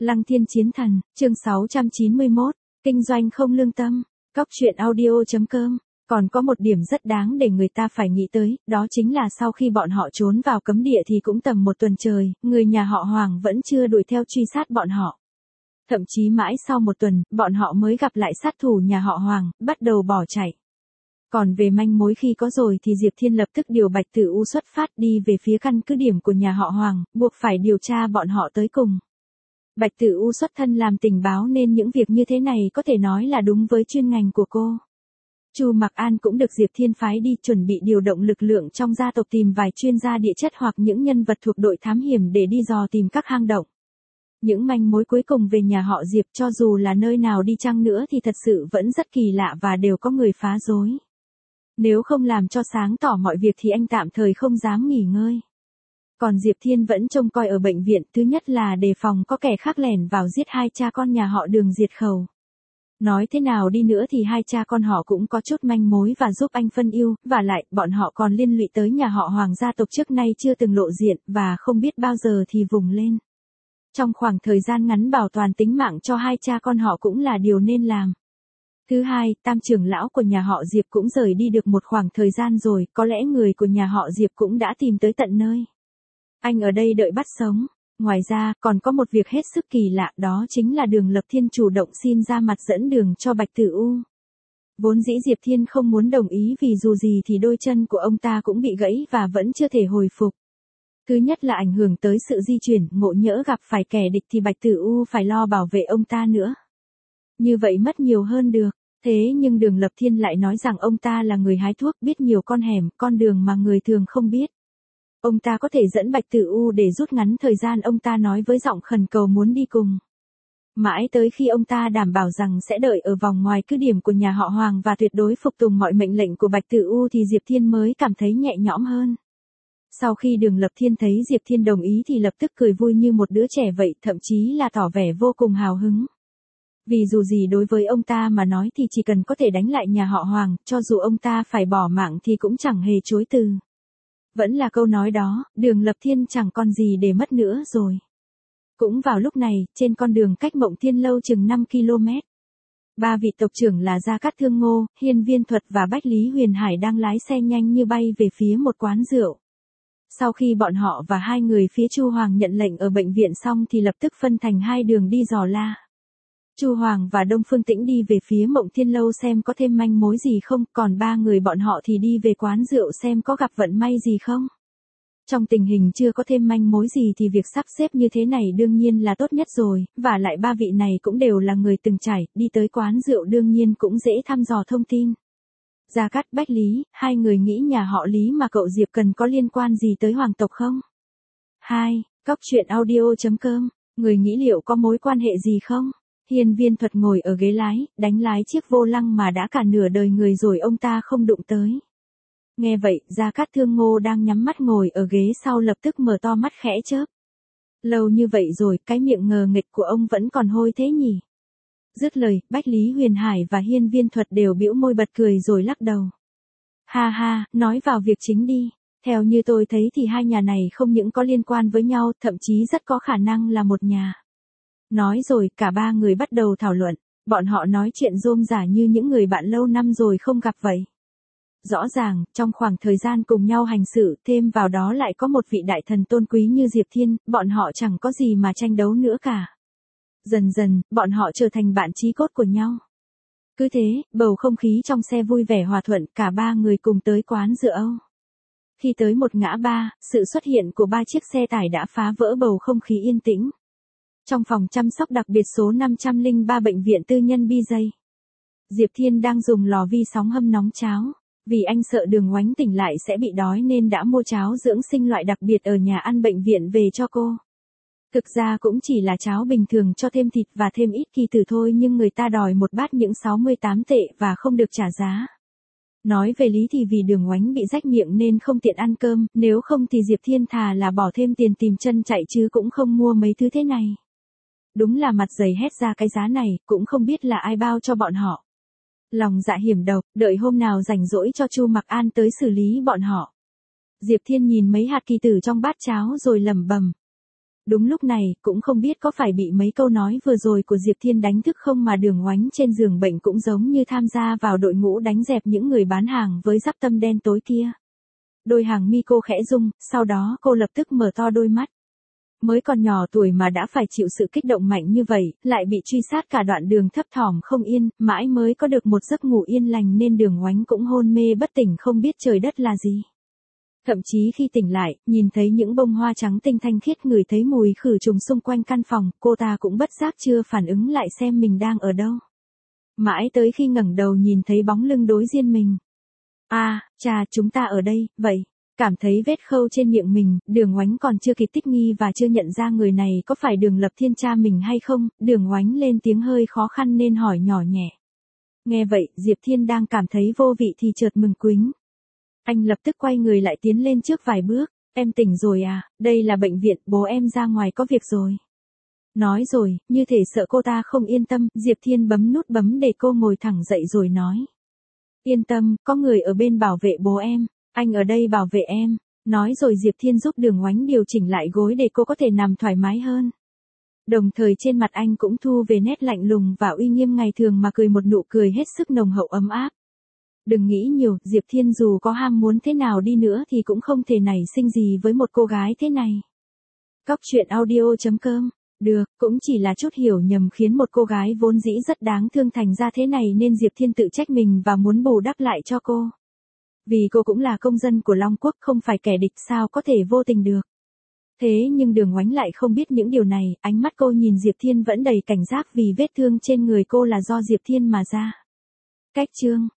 Lăng Thiên Chiến Thần, chương 691, kinh doanh không lương tâm, cóc truyện audio.com. Còn có một điểm rất đáng để người ta phải nghĩ tới, đó chính là sau khi bọn họ trốn vào cấm địa thì cũng tầm một tuần trời, người nhà họ Hoàng vẫn chưa đuổi theo truy sát bọn họ. Thậm chí mãi sau một tuần, bọn họ mới gặp lại sát thủ nhà họ Hoàng, bắt đầu bỏ chạy. Còn về manh mối khi có rồi thì Diệp Thiên lập tức điều Bạch Tử U xuất phát đi về phía căn cứ điểm của nhà họ Hoàng, buộc phải điều tra bọn họ tới cùng. Bạch Tử U xuất thân làm tình báo nên những việc như thế này có thể nói là đúng với chuyên ngành của cô. Chu Mặc An cũng được Diệp Thiên phái đi chuẩn bị điều động lực lượng trong gia tộc tìm vài chuyên gia địa chất hoặc những nhân vật thuộc đội thám hiểm để đi dò tìm các hang động. Những manh mối cuối cùng về nhà họ Diệp cho dù là nơi nào đi chăng nữa thì thật sự vẫn rất kỳ lạ và đều có người phá rối. Nếu không làm cho sáng tỏ mọi việc thì anh tạm thời không dám nghỉ ngơi. Còn Diệp Thiên vẫn trông coi ở bệnh viện, thứ nhất là đề phòng có kẻ khác lẻn vào giết hai cha con nhà họ Đường diệt khẩu. Nói thế nào đi nữa thì hai cha con họ cũng có chút manh mối và giúp anh phân ưu, và lại bọn họ còn liên lụy tới nhà họ Hoàng gia tộc trước nay chưa từng lộ diện và không biết bao giờ thì vùng lên. Trong khoảng thời gian ngắn bảo toàn tính mạng cho hai cha con họ cũng là điều nên làm. Thứ hai, tam trưởng lão của nhà họ Diệp cũng rời đi được một khoảng thời gian rồi, có lẽ người của nhà họ Diệp cũng đã tìm tới tận nơi. Anh ở đây đợi bắt sống. Ngoài ra, còn có một việc hết sức kỳ lạ, đó chính là Đường Lập Thiên chủ động xin ra mặt dẫn đường cho Bạch Tử U. Vốn dĩ Diệp Thiên không muốn đồng ý vì dù gì thì đôi chân của ông ta cũng bị gãy và vẫn chưa thể hồi phục. Thứ nhất là ảnh hưởng tới sự di chuyển, ngộ nhỡ gặp phải kẻ địch thì Bạch Tử U phải lo bảo vệ ông ta nữa. Như vậy mất nhiều hơn được. Thế nhưng Đường Lập Thiên lại nói rằng ông ta là người hái thuốc, biết nhiều con hẻm, con đường mà người thường không biết. Ông ta có thể dẫn Bạch Tử U để rút ngắn thời gian, ông ta nói với giọng khẩn cầu muốn đi cùng. Mãi tới khi ông ta đảm bảo rằng sẽ đợi ở vòng ngoài cứ điểm của nhà họ Hoàng và tuyệt đối phục tùng mọi mệnh lệnh của Bạch Tử U thì Diệp Thiên mới cảm thấy nhẹ nhõm hơn. Sau khi Đường Lập Thiên thấy Diệp Thiên đồng ý thì lập tức cười vui như một đứa trẻ vậy, thậm chí là tỏ vẻ vô cùng hào hứng. Vì dù gì đối với ông ta mà nói thì chỉ cần có thể đánh lại nhà họ Hoàng, cho dù ông ta phải bỏ mạng thì cũng chẳng hề chối từ. Vẫn là câu nói đó, Đường Lập Thiên chẳng còn gì để mất nữa rồi. Cũng vào lúc này, trên con đường cách Mộng Thiên Lâu chừng 5 km. Ba vị tộc trưởng là Gia Cát Thương Ngô, Hiên Viên Thuật và Bách Lý Huyền Hải đang lái xe nhanh như bay về phía một quán rượu. Sau khi bọn họ và hai người phía Chu Hoàng nhận lệnh ở bệnh viện xong thì lập tức phân thành hai đường đi dò la. Chu Hoàng và Đông Phương Tĩnh đi về phía Mộng Thiên Lâu xem có thêm manh mối gì không, còn ba người bọn họ thì đi về quán rượu xem có gặp vận may gì không. Trong tình hình chưa có thêm manh mối gì thì việc sắp xếp như thế này đương nhiên là tốt nhất rồi, và lại ba vị này cũng đều là người từng trải, đi tới quán rượu đương nhiên cũng dễ thăm dò thông tin. Gia Cát, Bách Lý, hai người nghĩ nhà họ Lý mà cậu Diệp cần có liên quan gì tới hoàng tộc không? 2. Cóc truyện audio.com, người nghĩ liệu có mối quan hệ gì không? Hiên Viên Thuật ngồi ở ghế lái, đánh lái chiếc vô lăng mà đã cả nửa đời người rồi ông ta không đụng tới. Nghe vậy, Gia Cát Thương Ngô đang nhắm mắt ngồi ở ghế sau lập tức mở to mắt khẽ chớp. Lâu như vậy rồi, cái miệng ngờ nghịch của ông vẫn còn hôi thế nhỉ? Dứt lời, Bách Lý Huyền Hải và Hiên Viên Thuật đều bĩu môi bật cười rồi lắc đầu. Ha ha, nói vào việc chính đi. Theo như tôi thấy thì hai nhà này không những có liên quan với nhau, thậm chí rất có khả năng là một nhà. Nói rồi, cả ba người bắt đầu thảo luận, bọn họ nói chuyện rôm rả như những người bạn lâu năm rồi không gặp vậy. Rõ ràng, trong khoảng thời gian cùng nhau hành xử, thêm vào đó lại có một vị đại thần tôn quý như Diệp Thiên, bọn họ chẳng có gì mà tranh đấu nữa cả. Dần dần, bọn họ trở thành bạn chí cốt của nhau. Cứ thế, bầu không khí trong xe vui vẻ hòa thuận, cả ba người cùng tới quán rượu. Khi tới một ngã ba, sự xuất hiện của ba chiếc xe tải đã phá vỡ bầu không khí yên tĩnh. Trong phòng chăm sóc đặc biệt số 503 bệnh viện tư nhân BJ, Diệp Thiên đang dùng lò vi sóng hâm nóng cháo. Vì anh sợ Đường Oánh tỉnh lại sẽ bị đói nên đã mua cháo dưỡng sinh loại đặc biệt ở nhà ăn bệnh viện về cho cô. Thực ra cũng chỉ là cháo bình thường cho thêm thịt và thêm ít kỳ tử thôi, nhưng người ta đòi một bát những 68 tệ và không được trả giá. Nói về lý thì vì Đường Oánh bị rách miệng nên không tiện ăn cơm, nếu không thì Diệp Thiên thà là bỏ thêm tiền tìm chân chạy chứ cũng không mua mấy thứ thế này. Đúng là mặt dày hét ra cái giá này, cũng không biết là ai bao cho bọn họ. Lòng dạ hiểm độc, đợi hôm nào rảnh rỗi cho Chu Mặc An tới xử lý bọn họ. Diệp Thiên nhìn mấy hạt kỳ tử trong bát cháo rồi lẩm bẩm. Đúng lúc này, cũng không biết có phải bị mấy câu nói vừa rồi của Diệp Thiên đánh thức không mà Đường Oánh trên giường bệnh cũng giống như tham gia vào đội ngũ đánh dẹp những người bán hàng với dắp tâm đen tối kia. Đôi hàng mi cô khẽ rung, sau đó cô lập tức mở to đôi mắt. Mới còn nhỏ tuổi mà đã phải chịu sự kích động mạnh như vậy, lại bị truy sát cả đoạn đường thấp thỏm không yên, mãi mới có được một giấc ngủ yên lành nên Đường Oánh cũng hôn mê bất tỉnh không biết trời đất là gì. Thậm chí khi tỉnh lại, nhìn thấy những bông hoa trắng tinh thanh khiết, ngửi thấy mùi khử trùng xung quanh căn phòng, cô ta cũng bất giác chưa phản ứng lại xem mình đang ở đâu. Mãi tới khi ngẩng đầu nhìn thấy bóng lưng đối diện mình. Chà, chúng ta ở đây, vậy. Cảm thấy vết khâu trên miệng mình, Đường Oánh còn chưa kịp thích nghi và chưa nhận ra người này có phải Đường Lập Thiên cha mình hay không, Đường Oánh lên tiếng hơi khó khăn nên hỏi nhỏ nhẹ. Nghe vậy, Diệp Thiên đang cảm thấy vô vị thì chợt mừng quính. Anh lập tức quay người lại tiến lên trước vài bước. Em tỉnh rồi à, đây là bệnh viện, bố em ra ngoài có việc rồi. Nói rồi, như thể sợ cô ta không yên tâm, Diệp Thiên bấm nút bấm để cô ngồi thẳng dậy rồi nói. Yên tâm, có người ở bên bảo vệ bố em, anh ở đây bảo vệ em. Nói rồi Diệp Thiên giúp Đường Oánh điều chỉnh lại gối để cô có thể nằm thoải mái hơn. Đồng thời trên mặt anh cũng thu về nét lạnh lùng và uy nghiêm ngày thường mà cười một nụ cười hết sức nồng hậu ấm áp. Đừng nghĩ nhiều, Diệp Thiên dù có ham muốn thế nào đi nữa thì cũng không thể nảy sinh gì với một cô gái thế này. Cóc truyện audio.com. Được, cũng chỉ là chút hiểu nhầm khiến một cô gái vốn dĩ rất đáng thương thành ra thế này nên Diệp Thiên tự trách mình và muốn bù đắp lại cho cô. Vì cô cũng là công dân của Long Quốc, không phải kẻ địch, sao có thể vô tình được. Thế nhưng Đường Oánh lại không biết những điều này, ánh mắt cô nhìn Diệp Thiên vẫn đầy cảnh giác vì vết thương trên người cô là do Diệp Thiên mà ra. Cách chương